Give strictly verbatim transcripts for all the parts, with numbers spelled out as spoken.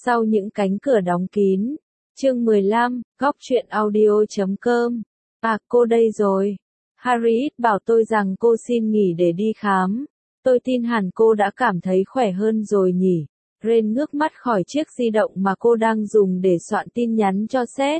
Sau những cánh cửa đóng kín. Chương mười lăm, góc truyện audio chấm com. À, cô đây rồi. Harriet bảo tôi rằng cô xin nghỉ để đi khám. Tôi tin hẳn cô đã cảm thấy khỏe hơn rồi nhỉ. Ren ngước mắt khỏi chiếc di động mà cô đang dùng để soạn tin nhắn cho sếp.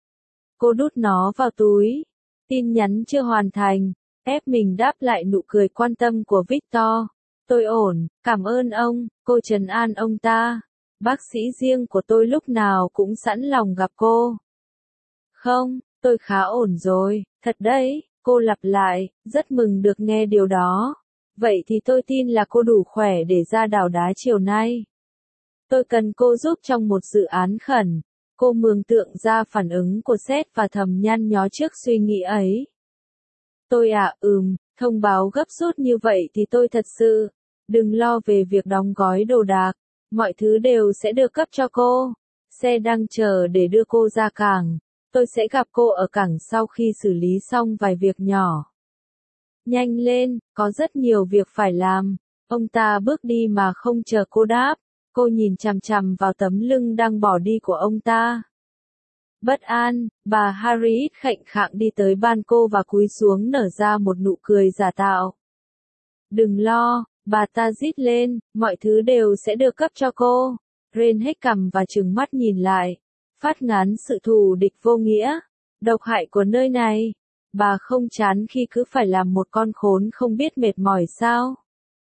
Cô đút nó vào túi. Tin nhắn chưa hoàn thành. Ép mình đáp lại nụ cười quan tâm của Victor. Tôi ổn, cảm ơn ông, cô trấn an ông ta. Bác sĩ riêng của tôi lúc nào cũng sẵn lòng gặp cô. Không, tôi khá ổn rồi, thật đấy, cô lặp lại, rất mừng được nghe điều đó. Vậy thì tôi tin là cô đủ khỏe để ra đảo đá chiều nay. Tôi cần cô giúp trong một dự án khẩn. Cô mường tượng ra phản ứng của sếp và thầm nhăn nhó trước suy nghĩ ấy. Tôi à, ừm, thông báo gấp rút như vậy thì tôi thật sự. Đừng lo về việc đóng gói đồ đạc. Mọi thứ đều sẽ được cấp cho cô. Xe đang chờ để đưa cô ra cảng. Tôi sẽ gặp cô ở cảng sau khi xử lý xong vài việc nhỏ. Nhanh lên, có rất nhiều việc phải làm. Ông ta bước đi mà không chờ cô đáp. Cô nhìn chằm chằm vào tấm lưng đang bỏ đi của ông ta. Bất an, bà Harriet khệnh khạng đi tới ban cô và cúi xuống nở ra một nụ cười giả tạo. Đừng lo, bà ta rít lên, mọi thứ đều sẽ được cấp cho cô. Ren hét cằm và trừng mắt nhìn lại. Phát ngán sự thù địch vô nghĩa. Độc hại của nơi này. Bà không chán khi cứ phải làm một con khốn không biết mệt mỏi sao?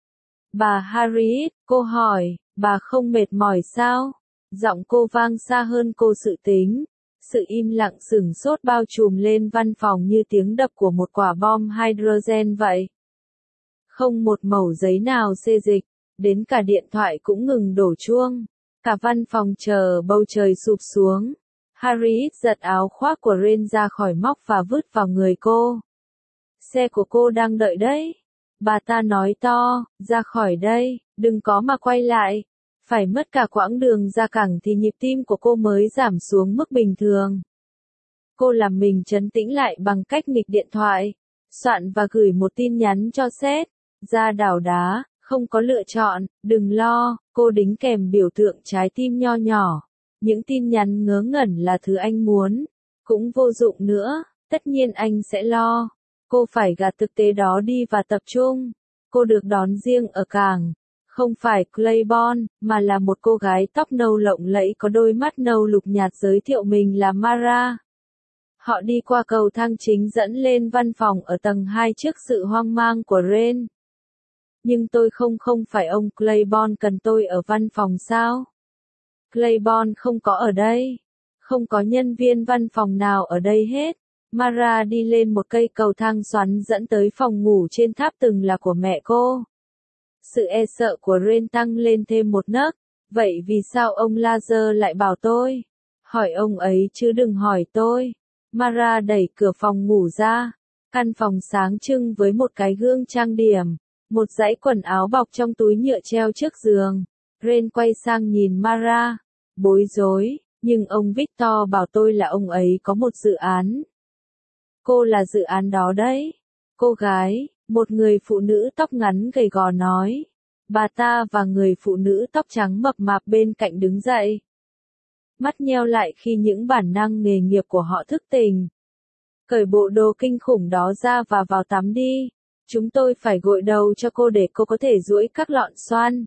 Bà Harriet, cô hỏi, bà không mệt mỏi sao? Giọng cô vang xa hơn cô sự tính. Sự im lặng sửng sốt bao trùm lên văn phòng như tiếng đập của một quả bom hydrogen vậy. Không một mẩu giấy nào xê dịch, đến cả điện thoại cũng ngừng đổ chuông. Cả văn phòng chờ bầu trời sụp xuống. Harriet giật áo khoác của Ren ra khỏi móc và vứt vào người cô. Xe của cô đang đợi đấy. Bà ta nói to, ra khỏi đây, đừng có mà quay lại. Phải mất cả quãng đường ra cảng thì nhịp tim của cô mới giảm xuống mức bình thường. Cô làm mình trấn tĩnh lại bằng cách nghịch điện thoại, soạn và gửi một tin nhắn cho sếp. Ra đảo đá, không có lựa chọn, đừng lo, cô đính kèm biểu tượng trái tim nho nhỏ. Những tin nhắn ngớ ngẩn là thứ anh muốn. Cũng vô dụng nữa, tất nhiên anh sẽ lo. Cô phải gạt thực tế đó đi và tập trung. Cô được đón riêng ở cảng. Không phải Claiborne, mà là một cô gái tóc nâu lộng lẫy có đôi mắt nâu lục nhạt giới thiệu mình là Mara. Họ đi qua cầu thang chính dẫn lên văn phòng ở tầng hai trước sự hoang mang của Ren. Nhưng tôi không không phải ông Claiborne cần tôi ở văn phòng sao? Claiborne không có ở đây. Không có nhân viên văn phòng nào ở đây hết. Mara đi lên một cây cầu thang xoắn dẫn tới phòng ngủ trên tháp từng là của mẹ cô. Sự e sợ của Ren tăng lên thêm một nấc. Vậy vì sao ông Lazar lại bảo tôi? Hỏi ông ấy chứ đừng hỏi tôi. Mara đẩy cửa phòng ngủ ra. Căn phòng sáng trưng với một cái gương trang điểm. Một dãy quần áo bọc trong túi nhựa treo trước giường. Ren quay sang nhìn Mara. Bối rối, nhưng ông Victor bảo tôi là ông ấy có một dự án. Cô là dự án đó đấy. Cô gái, một người phụ nữ tóc ngắn gầy gò nói. Bà ta và người phụ nữ tóc trắng mập mạp bên cạnh đứng dậy. Mắt nheo lại khi những bản năng nghề nghiệp của họ thức tỉnh. Cởi bộ đồ kinh khủng đó ra và vào tắm đi. Chúng tôi phải gội đầu cho cô để cô có thể duỗi các lọn xoăn.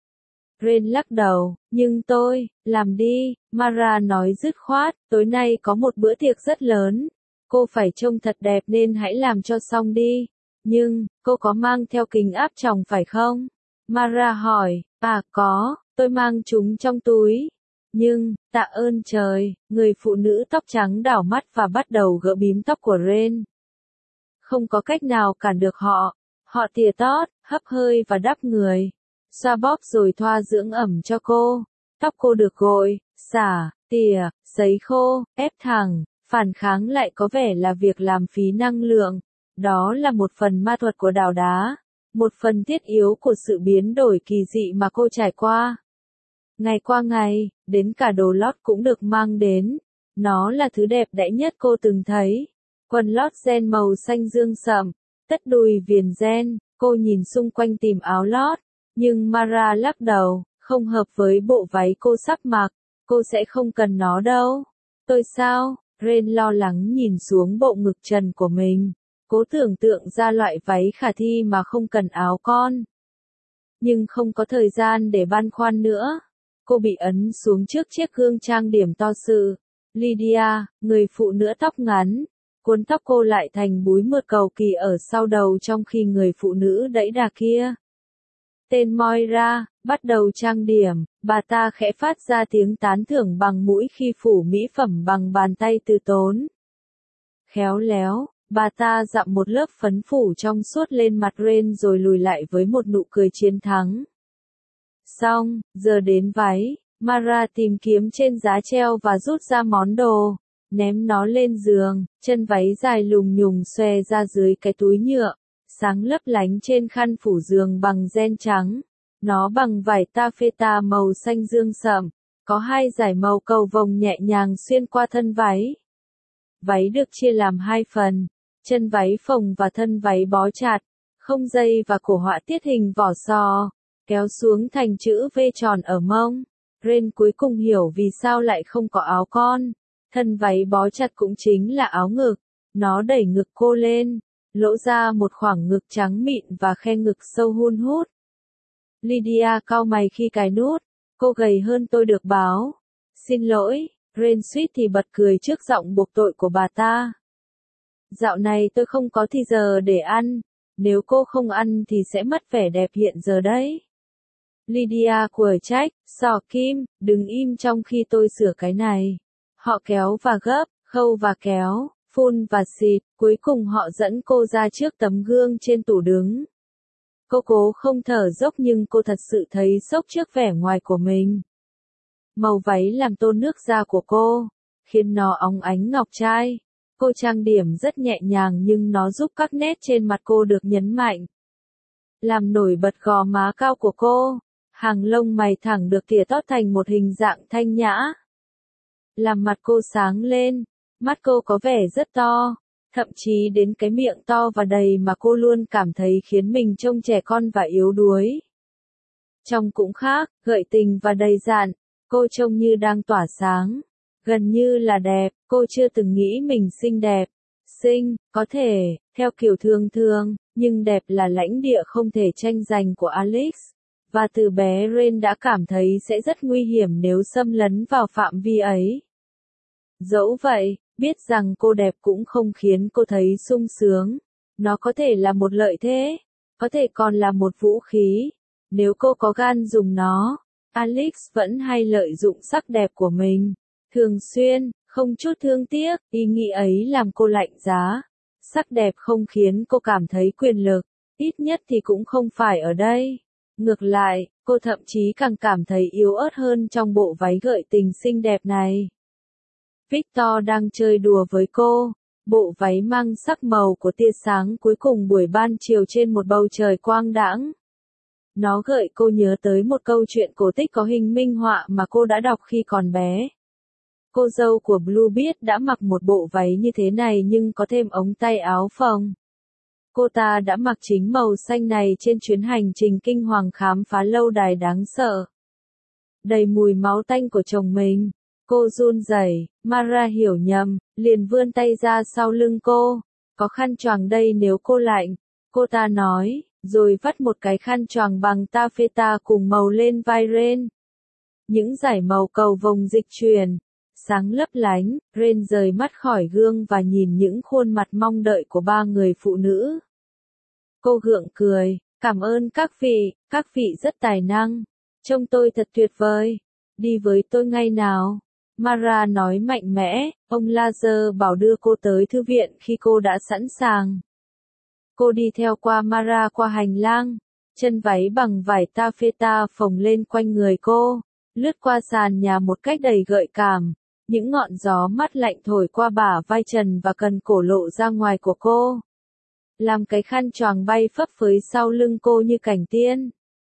Ren lắc đầu, nhưng tôi, làm đi, Mara nói dứt khoát, tối nay có một bữa tiệc rất lớn. Cô phải trông thật đẹp nên hãy làm cho xong đi. Nhưng, cô có mang theo kính áp tròng phải không? Mara hỏi, à có, tôi mang chúng trong túi. Nhưng, tạ ơn trời, người phụ nữ tóc trắng đảo mắt và bắt đầu gỡ bím tóc của Ren. Không có cách nào cản được họ. Họ tỉa tót, hấp hơi và đắp người. Xoa bóp rồi thoa dưỡng ẩm cho cô. Tóc cô được gội, xả, tỉa, sấy khô, ép thẳng. Phản kháng lại có vẻ là việc làm phí năng lượng. Đó là một phần ma thuật của đào đá. Một phần thiết yếu của sự biến đổi kỳ dị mà cô trải qua. Ngày qua ngày, đến cả đồ lót cũng được mang đến. Nó là thứ đẹp đẽ nhất cô từng thấy. Quần lót ren màu xanh dương sậm, tất đùi viền ren. Cô nhìn xung quanh tìm áo lót. Nhưng Mara lắc đầu, không hợp với bộ váy cô sắp mặc. Cô sẽ không cần nó đâu. Tôi sao? Ren lo lắng nhìn xuống bộ ngực trần của mình. Cố tưởng tượng ra loại váy khả thi mà không cần áo con. Nhưng không có thời gian để băn khoăn nữa. Cô bị ấn xuống trước chiếc gương trang điểm to sự. Lydia, người phụ nữ tóc ngắn, cuốn tóc cô lại thành búi mượt cầu kỳ ở sau đầu trong khi người phụ nữ đẩy đà kia. Tên Moira, bắt đầu trang điểm, bà ta khẽ phát ra tiếng tán thưởng bằng mũi khi phủ mỹ phẩm bằng bàn tay từ tốn. Khéo léo, bà ta dặm một lớp phấn phủ trong suốt lên mặt Ren rồi lùi lại với một nụ cười chiến thắng. Xong, giờ đến váy, Mara tìm kiếm trên giá treo và rút ra món đồ, ném nó lên giường, chân váy dài lùng nhùng xòe ra dưới cái túi nhựa, sáng lấp lánh trên khăn phủ giường bằng ren trắng. Nó bằng vải taffeta màu xanh dương sậm, có hai dải màu cầu vồng nhẹ nhàng xuyên qua thân váy. Váy được chia làm hai phần, chân váy phồng và thân váy bó chặt, không dây và cổ họa tiết hình vỏ sò, kéo xuống thành chữ V tròn ở mông. Ren cuối cùng hiểu vì sao lại không có áo con. Thân váy bó chặt cũng chính là áo ngực. Nó đẩy ngực cô lên, lộ ra một khoảng ngực trắng mịn và khe ngực sâu hun hút. Lydia cau mày khi cài nút. Cô gầy hơn tôi được báo. Xin lỗi, Ren suýt thì bật cười trước giọng buộc tội của bà ta. Dạo này tôi không có thì giờ để ăn. Nếu cô không ăn thì sẽ mất vẻ đẹp hiện giờ đấy. Lydia quở trách, sò kim, đừng im trong khi tôi sửa cái này. Họ kéo và gấp, khâu và kéo, phun và xịt, cuối cùng họ dẫn cô ra trước tấm gương trên tủ đứng. Cô cố không thở dốc nhưng cô thật sự thấy sốc trước vẻ ngoài của mình. Màu váy làm tôn nước da của cô, khiến nó óng ánh ngọc trai. Cô trang điểm rất nhẹ nhàng nhưng nó giúp các nét trên mặt cô được nhấn mạnh. Làm nổi bật gò má cao của cô, hàng lông mày thẳng được tỉa tót thành một hình dạng thanh nhã. Làm mặt cô sáng lên, mắt cô có vẻ rất to, thậm chí đến cái miệng to và đầy mà cô luôn cảm thấy khiến mình trông trẻ con và yếu đuối. Trông cũng khác, gợi tình và đầy dạn, cô trông như đang tỏa sáng, gần như là đẹp, cô chưa từng nghĩ mình xinh đẹp. Xinh, có thể, theo kiểu thường thường, nhưng đẹp là lãnh địa không thể tranh giành của Alex. Và từ bé Ren đã cảm thấy sẽ rất nguy hiểm nếu xâm lấn vào phạm vi ấy. Dẫu vậy, biết rằng cô đẹp cũng không khiến cô thấy sung sướng. Nó có thể là một lợi thế, có thể còn là một vũ khí. Nếu cô có gan dùng nó, Alex vẫn hay lợi dụng sắc đẹp của mình. Thường xuyên, không chút thương tiếc, ý nghĩ ấy làm cô lạnh giá. Sắc đẹp không khiến cô cảm thấy quyền lực, ít nhất thì cũng không phải ở đây. Ngược lại, cô thậm chí càng cảm thấy yếu ớt hơn trong bộ váy gợi tình xinh đẹp này. Victor đang chơi đùa với cô. Bộ váy mang sắc màu của tia sáng cuối cùng buổi ban chiều trên một bầu trời quang đãng. Nó gợi cô nhớ tới một câu chuyện cổ tích có hình minh họa mà cô đã đọc khi còn bé. Cô dâu của Bluebeard đã mặc một bộ váy như thế này nhưng có thêm ống tay áo phồng. Cô ta đã mặc chính màu xanh này trên chuyến hành trình kinh hoàng khám phá lâu đài đáng sợ. Đầy mùi máu tanh của chồng mình. Cô run rẩy, Mara hiểu nhầm, liền vươn tay ra sau lưng cô. Có khăn choàng đây nếu cô lạnh. Cô ta nói, rồi vắt một cái khăn choàng bằng taffeta cùng màu lên vai Ren. Những dải màu cầu vồng dịch chuyển. Sáng lấp lánh, Ren rời mắt khỏi gương và nhìn những khuôn mặt mong đợi của ba người phụ nữ. Cô gượng cười, cảm ơn các vị, các vị rất tài năng. Trông tôi thật tuyệt vời. Đi với tôi ngay nào. Mara nói mạnh mẽ, ông Lazar bảo đưa cô tới thư viện khi cô đã sẵn sàng. Cô đi theo qua Mara qua hành lang, chân váy bằng vải taffeta phồng lên quanh người cô, lướt qua sàn nhà một cách đầy gợi cảm. Những ngọn gió mát lạnh thổi qua bả vai trần và cần cổ lộ ra ngoài của cô. Làm cái khăn choàng bay phấp phới sau lưng cô như cảnh tiên.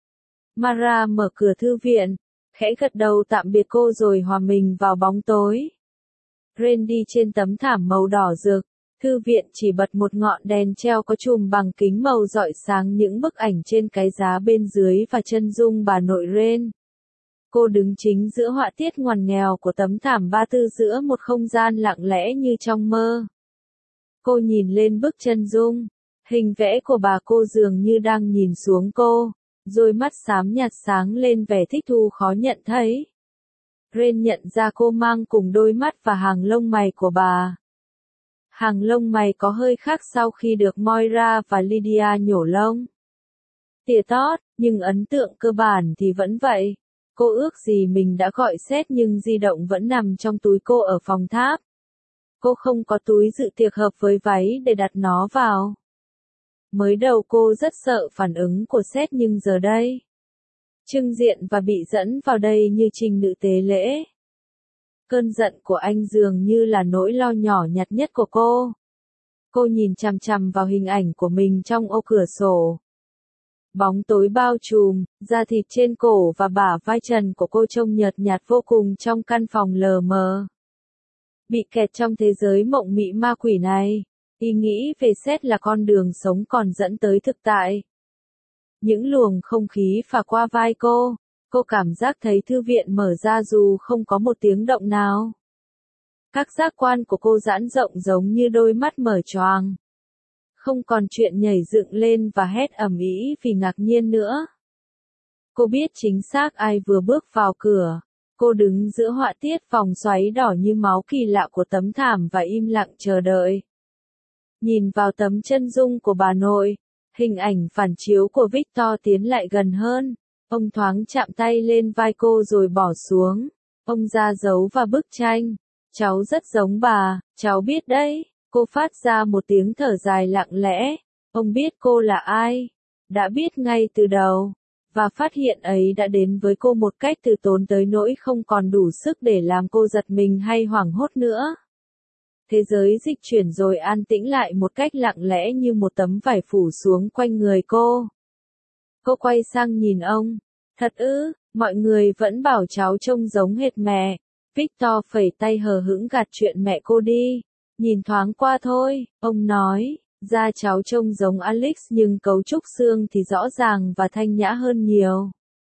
Mara mở cửa thư viện, khẽ gật đầu tạm biệt cô rồi hòa mình vào bóng tối. Ren đi trên tấm thảm màu đỏ rực, thư viện chỉ bật một ngọn đèn treo có chùm bằng kính màu rọi sáng những bức ảnh trên cái giá bên dưới và chân dung bà nội Ren. Cô đứng chính giữa họa tiết ngoằn nghèo của tấm thảm ba tư giữa một không gian lặng lẽ như trong mơ. Cô nhìn lên bức chân dung, hình vẽ của bà cô dường như đang nhìn xuống cô, đôi mắt xám nhạt sáng lên vẻ thích thú khó nhận thấy. Ren nhận ra cô mang cùng đôi mắt và hàng lông mày của bà. Hàng lông mày có hơi khác sau khi được Moira và Lydia nhổ lông. Tỉa tót, nhưng ấn tượng cơ bản thì vẫn vậy. Cô ước gì mình đã gọi Seth nhưng di động vẫn nằm trong túi cô ở phòng tháp. Cô không có túi dự tiệc hợp với váy để đặt nó vào. Mới đầu cô rất sợ phản ứng của Seth nhưng giờ đây, trưng diện và bị dẫn vào đây như trình nữ tế lễ. Cơn giận của anh dường như là nỗi lo nhỏ nhặt nhất của cô. Cô nhìn chằm chằm vào hình ảnh của mình trong ô cửa sổ. Bóng tối bao trùm, da thịt trên cổ và bả vai trần của cô trông nhợt nhạt vô cùng trong căn phòng lờ mờ. Bị kẹt trong thế giới mộng mị ma quỷ này, ý nghĩ về Seth là con đường sống còn dẫn tới thực tại. Những luồng không khí phả qua vai cô, cô cảm giác thấy thư viện mở ra dù không có một tiếng động nào. Các giác quan của cô giãn rộng giống như đôi mắt mở choàng. Không còn chuyện nhảy dựng lên và hét ầm ĩ vì ngạc nhiên nữa. Cô biết chính xác ai vừa bước vào cửa. Cô đứng giữa họa tiết vòng xoáy đỏ như máu kỳ lạ của tấm thảm và im lặng chờ đợi. Nhìn vào tấm chân dung của bà nội, hình ảnh phản chiếu của Victor tiến lại gần hơn. Ông thoáng chạm tay lên vai cô rồi bỏ xuống. Ông ra dấu vào bức tranh. Cháu rất giống bà, cháu biết đấy. Cô phát ra một tiếng thở dài lặng lẽ. Ông biết cô là ai. Đã biết ngay từ đầu. Và phát hiện ấy đã đến với cô một cách từ tốn tới nỗi không còn đủ sức để làm cô giật mình hay hoảng hốt nữa. Thế giới dịch chuyển rồi an tĩnh lại một cách lặng lẽ như một tấm vải phủ xuống quanh người cô. Cô quay sang nhìn ông. Thật ư, mọi người vẫn bảo cháu trông giống hệt mẹ. Victor phẩy tay hờ hững gạt chuyện mẹ cô đi. Nhìn thoáng qua thôi, ông nói. Da cháu trông giống Alex nhưng cấu trúc xương thì rõ ràng và thanh nhã hơn nhiều.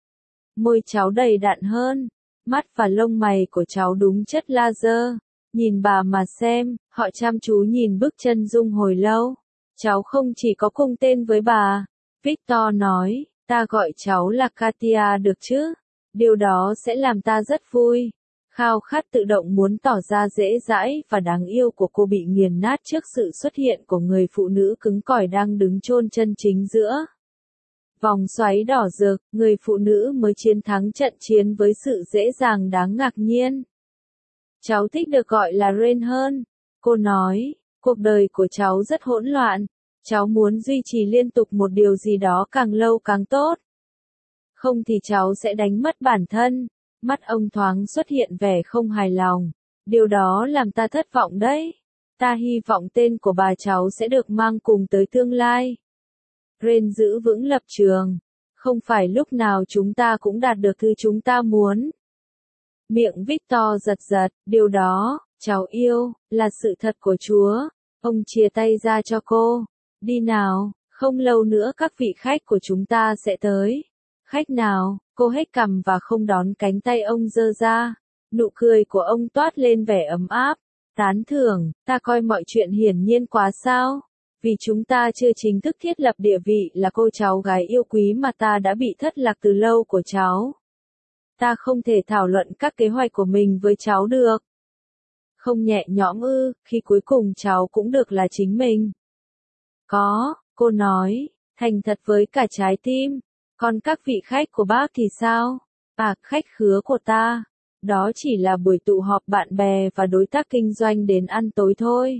Môi cháu đầy đặn hơn. Mắt và lông mày của cháu đúng chất laser. Nhìn bà mà xem, họ chăm chú nhìn bức chân dung hồi lâu. Cháu không chỉ có cùng tên với bà. Victor nói, ta gọi cháu là Katia được chứ? Điều đó sẽ làm ta rất vui. Khao khát tự động muốn tỏ ra dễ dãi và đáng yêu của cô bị nghiền nát trước sự xuất hiện của người phụ nữ cứng cỏi đang đứng chôn chân chính giữa vòng xoáy đỏ rực. Người phụ nữ mới chiến thắng trận chiến với sự dễ dàng đáng ngạc nhiên. Cháu thích được gọi là Ren hơn. Cô nói, cuộc đời của cháu rất hỗn loạn. Cháu muốn duy trì liên tục một điều gì đó càng lâu càng tốt. Không thì cháu sẽ đánh mất bản thân. Mắt ông thoáng xuất hiện vẻ không hài lòng. Điều đó làm ta thất vọng đấy. Ta hy vọng tên của bà cháu sẽ được mang cùng tới tương lai. Ren giữ vững lập trường. Không phải lúc nào chúng ta cũng đạt được thứ chúng ta muốn. Miệng Victor giật giật, điều đó, cháu yêu, là sự thật của Chúa. Ông chia tay ra cho cô. Đi nào, không lâu nữa các vị khách của chúng ta sẽ tới. Khách nào? Cô hét cằm và không đón cánh tay ông giơ ra. Nụ cười của ông toát lên vẻ ấm áp. Tán thưởng, ta coi mọi chuyện hiển nhiên quá sao? Vì chúng ta chưa chính thức thiết lập địa vị là cô cháu gái yêu quý mà ta đã bị thất lạc từ lâu của cháu. Ta không thể thảo luận các kế hoạch của mình với cháu được. Không nhẹ nhõm ư, khi cuối cùng cháu cũng được là chính mình. Có, cô nói, thành thật với cả trái tim. Còn các vị khách của bác thì sao? À, khách khứa của ta. Đó chỉ là buổi tụ họp bạn bè và đối tác kinh doanh đến ăn tối thôi.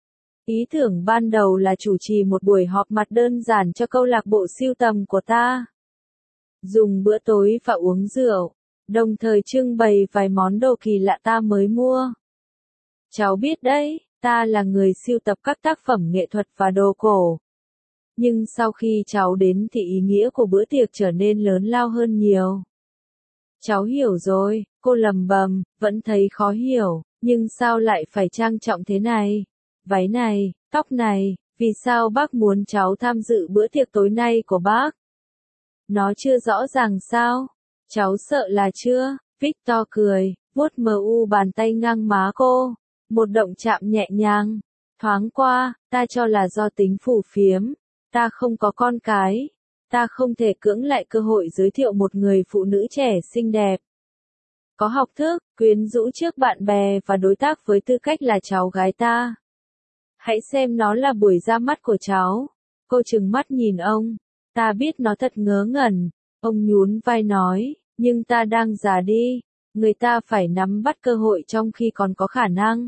Ý tưởng ban đầu là chủ trì một buổi họp mặt đơn giản cho câu lạc bộ sưu tầm của ta. Dùng bữa tối và uống rượu, đồng thời trưng bày vài món đồ kỳ lạ ta mới mua. Cháu biết đấy, ta là người sưu tập các tác phẩm nghệ thuật và đồ cổ. Nhưng sau khi cháu đến thì ý nghĩa của bữa tiệc trở nên lớn lao hơn nhiều. Cháu hiểu rồi, cô lầm bầm, vẫn thấy khó hiểu, nhưng sao lại phải trang trọng thế này? Váy này, tóc này, vì sao bác muốn cháu tham dự bữa tiệc tối nay của bác? Nó chưa rõ ràng sao? Cháu sợ là chưa? Victor cười, vuốt mờ u bàn tay ngang má cô. Một động chạm nhẹ nhàng. Thoáng qua, ta cho là do tính phù phiếm. Ta không có con cái. Ta không thể cưỡng lại cơ hội giới thiệu một người phụ nữ trẻ xinh đẹp. Có học thức, quyến rũ trước bạn bè và đối tác với tư cách là cháu gái ta. Hãy xem nó là buổi ra mắt của cháu. Cô trừng mắt nhìn ông. Ta biết nó thật ngớ ngẩn. Ông nhún vai nói, nhưng ta đang già đi. Người ta phải nắm bắt cơ hội trong khi còn có khả năng.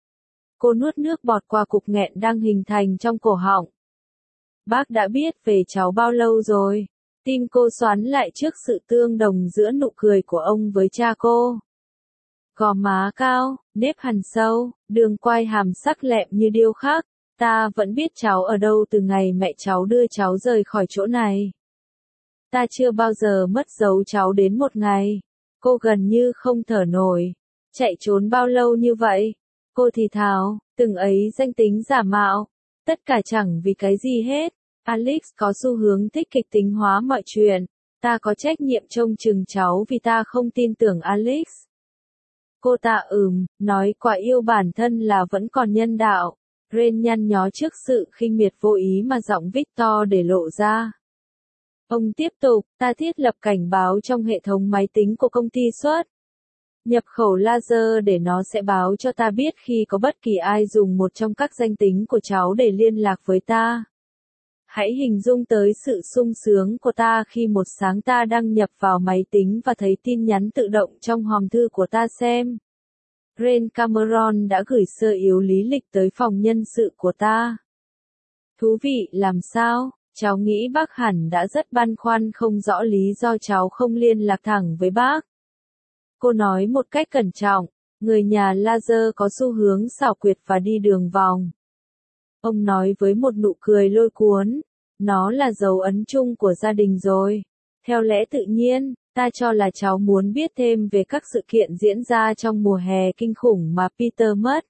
Cô nuốt nước bọt qua cục nghẹn đang hình thành trong cổ họng. Bác đã biết về cháu bao lâu rồi? Tim cô xoắn lại trước sự tương đồng giữa nụ cười của ông với cha cô. Gò má cao, nếp hằn sâu, đường quai hàm sắc lẹm như điêu khắc. Ta vẫn biết cháu ở đâu từ ngày mẹ cháu đưa cháu rời khỏi chỗ này. Ta chưa bao giờ mất dấu cháu đến một ngày. Cô gần như không thở nổi. Chạy trốn bao lâu như vậy? Cô thì thào, từng ấy danh tính giả mạo. Tất cả chẳng vì cái gì hết. Alex có xu hướng thích kịch tính hóa mọi chuyện. Ta có trách nhiệm trông chừng cháu vì ta không tin tưởng Alex. Cô ta ừm, nói quả yêu bản thân là vẫn còn nhân đạo. Ren nhăn nhó trước sự khinh miệt vô ý mà giọng Victor để lộ ra. Ông tiếp tục, ta thiết lập cảnh báo trong hệ thống máy tính của công ty xuất nhập khẩu laser để nó sẽ báo cho ta biết khi có bất kỳ ai dùng một trong các danh tính của cháu để liên lạc với ta. Hãy hình dung tới sự sung sướng của ta khi một sáng ta đăng nhập vào máy tính và thấy tin nhắn tự động trong hòm thư của ta xem. Ren Cameron đã gửi sơ yếu lý lịch tới phòng nhân sự của ta. Thú vị làm sao? Cháu nghĩ bác hẳn đã rất băn khoăn không rõ lý do cháu không liên lạc thẳng với bác. Cô nói một cách cẩn trọng, người nhà laser có xu hướng xảo quyệt và đi đường vòng. Ông nói với một nụ cười lôi cuốn, nó là dấu ấn chung của gia đình rồi. Theo lẽ tự nhiên, ta cho là cháu muốn biết thêm về các sự kiện diễn ra trong mùa hè kinh khủng mà Peter mất.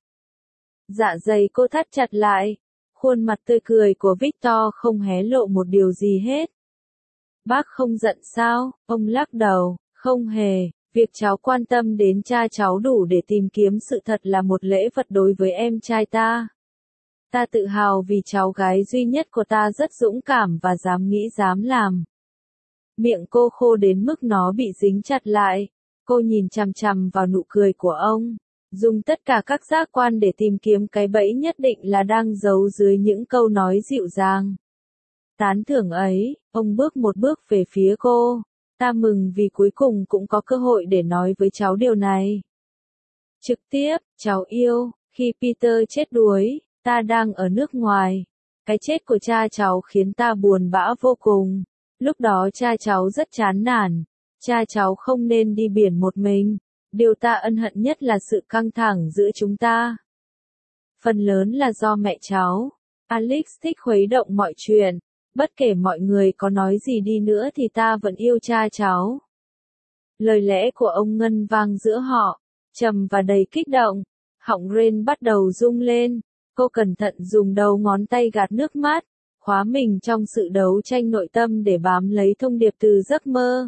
Dạ dày cô thắt chặt lại. Khuôn mặt tươi cười của Victor không hé lộ một điều gì hết. Bác không giận sao? Ông lắc đầu, không hề. Việc cháu quan tâm đến cha cháu đủ để tìm kiếm sự thật là một lễ vật đối với em trai ta. Ta tự hào vì cháu gái duy nhất của ta rất dũng cảm và dám nghĩ dám làm. Miệng cô khô đến mức nó bị dính chặt lại. Cô nhìn chằm chằm vào nụ cười của ông. Dùng tất cả các giác quan để tìm kiếm cái bẫy nhất định là đang giấu dưới những câu nói dịu dàng. Tán thưởng ấy, ông bước một bước về phía cô. Ta mừng vì cuối cùng cũng có cơ hội để nói với cháu điều này. Trực tiếp, cháu yêu, khi Peter chết đuối, ta đang ở nước ngoài. Cái chết của cha cháu khiến ta buồn bã vô cùng. Lúc đó cha cháu rất chán nản. Cha cháu không nên đi biển một mình. Điều ta ân hận nhất là sự căng thẳng giữa chúng ta. Phần lớn là do mẹ cháu. Alex thích khuấy động mọi chuyện. Bất kể mọi người có nói gì đi nữa thì ta vẫn yêu cha cháu. Lời lẽ của ông ngân vang giữa họ, trầm và đầy kích động. Họng Ren bắt đầu rung lên. Cô cẩn thận dùng đầu ngón tay gạt nước mắt, khóa mình trong sự đấu tranh nội tâm để bám lấy thông điệp từ giấc mơ.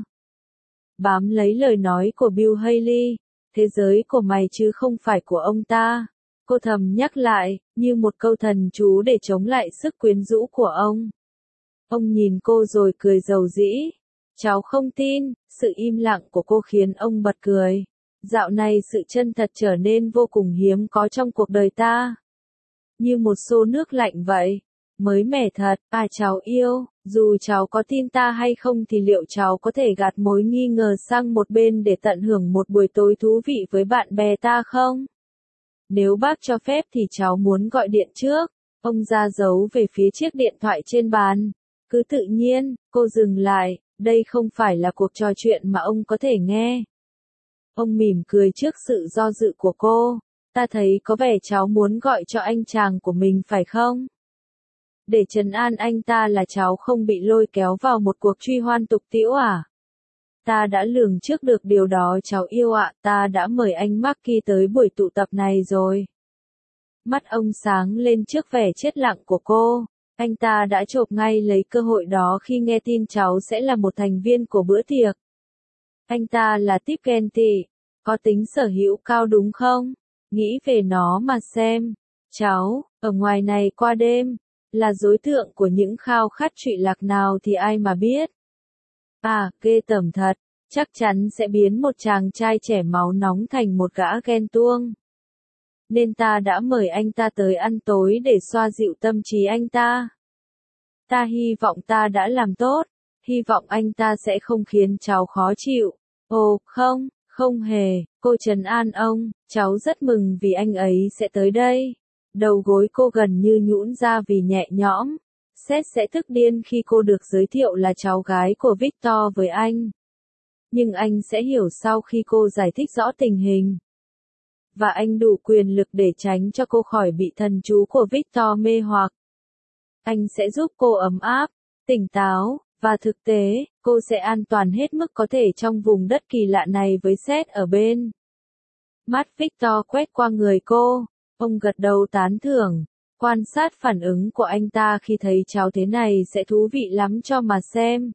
Bám lấy lời nói của Bill Haley, thế giới của mày chứ không phải của ông ta. Cô thầm nhắc lại, như một câu thần chú để chống lại sức quyến rũ của ông. Ông nhìn cô rồi cười rầu rĩ. Cháu không tin, sự im lặng của cô khiến ông bật cười. Dạo này sự chân thật trở nên vô cùng hiếm có trong cuộc đời ta. Như một xô nước lạnh vậy. Mới mẻ thật, à cháu yêu, dù cháu có tin ta hay không thì liệu cháu có thể gạt mối nghi ngờ sang một bên để tận hưởng một buổi tối thú vị với bạn bè ta không? Nếu bác cho phép thì cháu muốn gọi điện trước. Ông ra dấu về phía chiếc điện thoại trên bàn. Cứ tự nhiên, cô dừng lại, đây không phải là cuộc trò chuyện mà ông có thể nghe. Ông mỉm cười trước sự do dự của cô. Ta thấy có vẻ cháu muốn gọi cho anh chàng của mình phải không? Để trấn an anh ta là cháu không bị lôi kéo vào một cuộc truy hoan tục tĩu à? Ta đã lường trước được điều đó cháu yêu ạ, ta đã mời anh Marky tới buổi tụ tập này rồi. Mắt ông sáng lên trước vẻ chết lặng của cô. Anh ta đã chộp ngay lấy cơ hội đó khi nghe tin cháu sẽ là một thành viên của bữa tiệc. Anh ta là típ ghen tị, có tính sở hữu cao đúng không? Nghĩ về nó mà xem. Cháu, ở ngoài này qua đêm, là đối tượng của những khao khát trụy lạc nào thì ai mà biết. À, ghê tởm thật, chắc chắn sẽ biến một chàng trai trẻ máu nóng thành một gã ghen tuông. Nên ta đã mời anh ta tới ăn tối để xoa dịu tâm trí anh ta. Ta hy vọng ta đã làm tốt, hy vọng anh ta sẽ không khiến cháu khó chịu. Ồ, không, không hề, cô trấn an ông, cháu rất mừng vì anh ấy sẽ tới đây. Đầu gối cô gần như nhũn ra vì nhẹ nhõm. Seth sẽ tức điên khi cô được giới thiệu là cháu gái của Victor với anh. Nhưng anh sẽ hiểu sau khi cô giải thích rõ tình hình. Và anh đủ quyền lực để tránh cho cô khỏi bị thần chú của Victor mê hoặc. Anh sẽ giúp cô ấm áp, tỉnh táo, và thực tế, cô sẽ an toàn hết mức có thể trong vùng đất kỳ lạ này với Seth ở bên. Mắt Victor quét qua người cô, ông gật đầu tán thưởng, quan sát phản ứng của anh ta khi thấy cháu thế này sẽ thú vị lắm cho mà xem.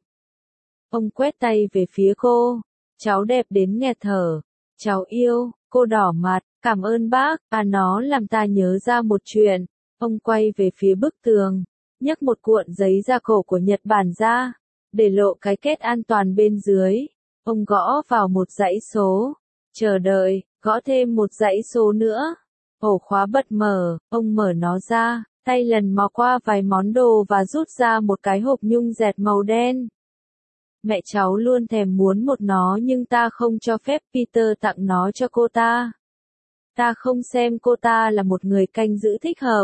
Ông quét tay về phía cô, cháu đẹp đến nghẹt thở, cháu yêu, cô đỏ mặt, cảm ơn bác, à nó làm ta nhớ ra một chuyện. Ông quay về phía bức tường, nhấc một cuộn giấy da cổ của Nhật Bản ra, để lộ cái kết an toàn bên dưới. Ông gõ vào một dãy số, chờ đợi, gõ thêm một dãy số nữa. Ổ khóa bật mở, ông mở nó ra, tay lần mò qua vài món đồ và rút ra một cái hộp nhung dẹt màu đen. Mẹ cháu luôn thèm muốn một nó nhưng ta không cho phép Peter tặng nó cho cô ta. Ta không xem cô ta là một người canh giữ thích hợp.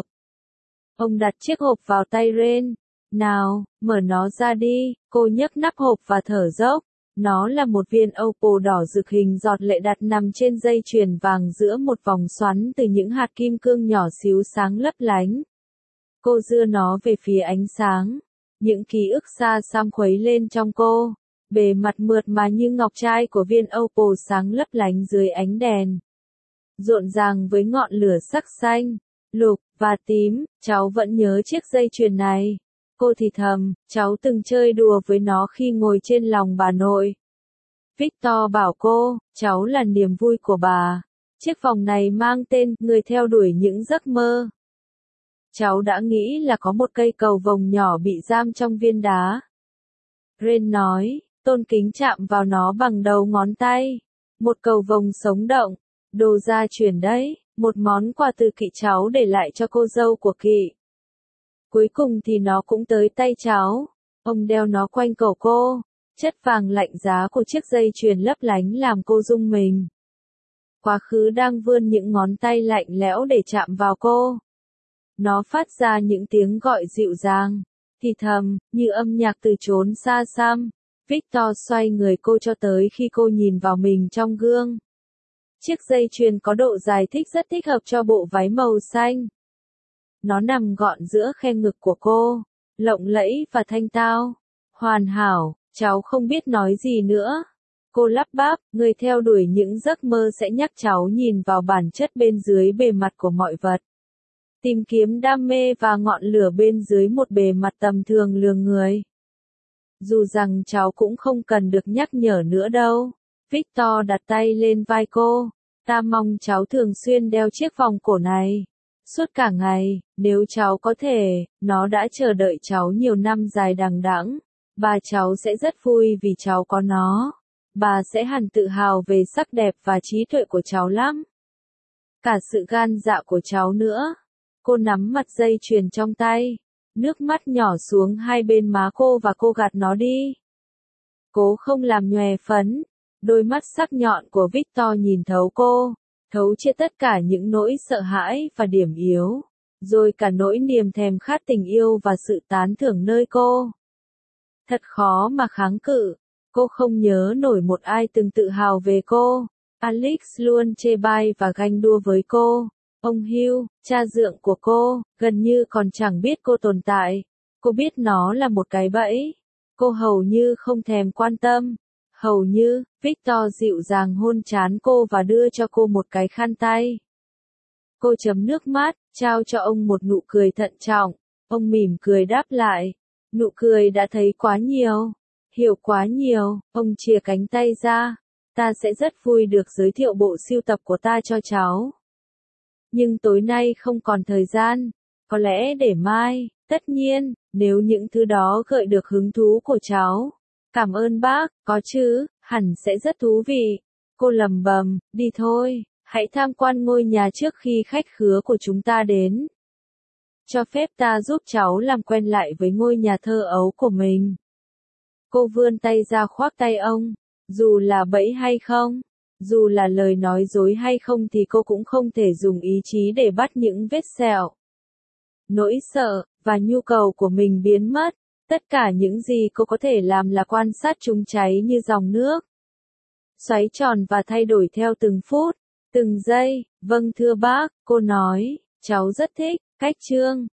Ông đặt chiếc hộp vào tay Ren. Nào, mở nó ra đi, cô nhấc nắp hộp và thở dốc. Nó là một viên opal đỏ rực hình giọt lệ đặt nằm trên dây chuyền vàng giữa một vòng xoắn từ những hạt kim cương nhỏ xíu sáng lấp lánh. Cô đưa nó về phía ánh sáng. Những ký ức xa xăm khuấy lên trong cô. Bề mặt mượt mà như ngọc trai của viên opal sáng lấp lánh dưới ánh đèn. Rộn ràng với ngọn lửa sắc xanh, lục, và tím, cháu vẫn nhớ chiếc dây chuyền này. Cô thì thầm, cháu từng chơi đùa với nó khi ngồi trên lòng bà nội. Victor bảo cô, cháu là niềm vui của bà. Chiếc vòng này mang tên, người theo đuổi những giấc mơ. Cháu đã nghĩ là có một cây cầu vồng nhỏ bị giam trong viên đá. Ren nói, tôn kính chạm vào nó bằng đầu ngón tay. Một cầu vồng sống động. Đồ gia truyền đấy, một món quà từ Kỵ cháu để lại cho cô dâu của Kỵ. Cuối cùng thì nó cũng tới tay cháu. Ông đeo nó quanh cổ cô. Chất vàng lạnh giá của chiếc dây chuyền lấp lánh làm cô rung mình. Quá khứ đang vươn những ngón tay lạnh lẽo để chạm vào cô. Nó phát ra những tiếng gọi dịu dàng, thì thầm, như âm nhạc từ chốn xa xăm. Victor xoay người cô cho tới khi cô nhìn vào mình trong gương. Chiếc dây chuyền có độ dài thích rất thích hợp cho bộ váy màu xanh. Nó nằm gọn giữa khe ngực của cô, lộng lẫy và thanh tao. Hoàn hảo, cháu không biết nói gì nữa. Cô lắp bắp, người theo đuổi những giấc mơ sẽ nhắc cháu nhìn vào bản chất bên dưới bề mặt của mọi vật. Tìm kiếm đam mê và ngọn lửa bên dưới một bề mặt tầm thường lường người. Dù rằng cháu cũng không cần được nhắc nhở nữa đâu. Victor đặt tay lên vai cô. Ta mong cháu thường xuyên đeo chiếc vòng cổ này. Suốt cả ngày, nếu cháu có thể, nó đã chờ đợi cháu nhiều năm dài đằng đẵng. Bà cháu sẽ rất vui vì cháu có nó. Bà sẽ hẳn tự hào về sắc đẹp và trí tuệ của cháu lắm. Cả sự gan dạ của cháu nữa. Cô nắm mặt dây chuyền trong tay. Nước mắt nhỏ xuống hai bên má cô và cô gạt nó đi. Cố không làm nhòe phấn. Đôi mắt sắc nhọn của Victor nhìn thấu cô, thấu chia tất cả những nỗi sợ hãi và điểm yếu, rồi cả nỗi niềm thèm khát tình yêu và sự tán thưởng nơi cô. Thật khó mà kháng cự, cô không nhớ nổi một ai từng tự hào về cô. Alex luôn chê bai và ganh đua với cô. Ông Hugh, cha dượng của cô, gần như còn chẳng biết cô tồn tại. Cô biết nó là một cái bẫy. Cô hầu như không thèm quan tâm. Hầu như, Victor dịu dàng hôn trán cô và đưa cho cô một cái khăn tay. Cô chấm nước mắt, trao cho ông một nụ cười thận trọng. Ông mỉm cười đáp lại. Nụ cười đã thấy quá nhiều. Hiểu quá nhiều, ông chìa cánh tay ra. Ta sẽ rất vui được giới thiệu bộ sưu tập của ta cho cháu. Nhưng tối nay không còn thời gian, có lẽ để mai, tất nhiên, nếu những thứ đó gợi được hứng thú của cháu. Cảm ơn bác, có chứ, hẳn sẽ rất thú vị. Cô lầm bầm, đi thôi, hãy tham quan ngôi nhà trước khi khách khứa của chúng ta đến. Cho phép ta giúp cháu làm quen lại với ngôi nhà thơ ấu của mình. Cô vươn tay ra khoác tay ông, dù là bẫy hay không, dù là lời nói dối hay không thì cô cũng không thể dùng ý chí để bắt những vết sẹo. Nỗi sợ, và nhu cầu của mình biến mất, tất cả những gì cô có thể làm là quan sát chúng cháy như dòng nước. Xoáy tròn và thay đổi theo từng phút, từng giây, vâng thưa bác, cô nói, cháu rất thích, cách chương.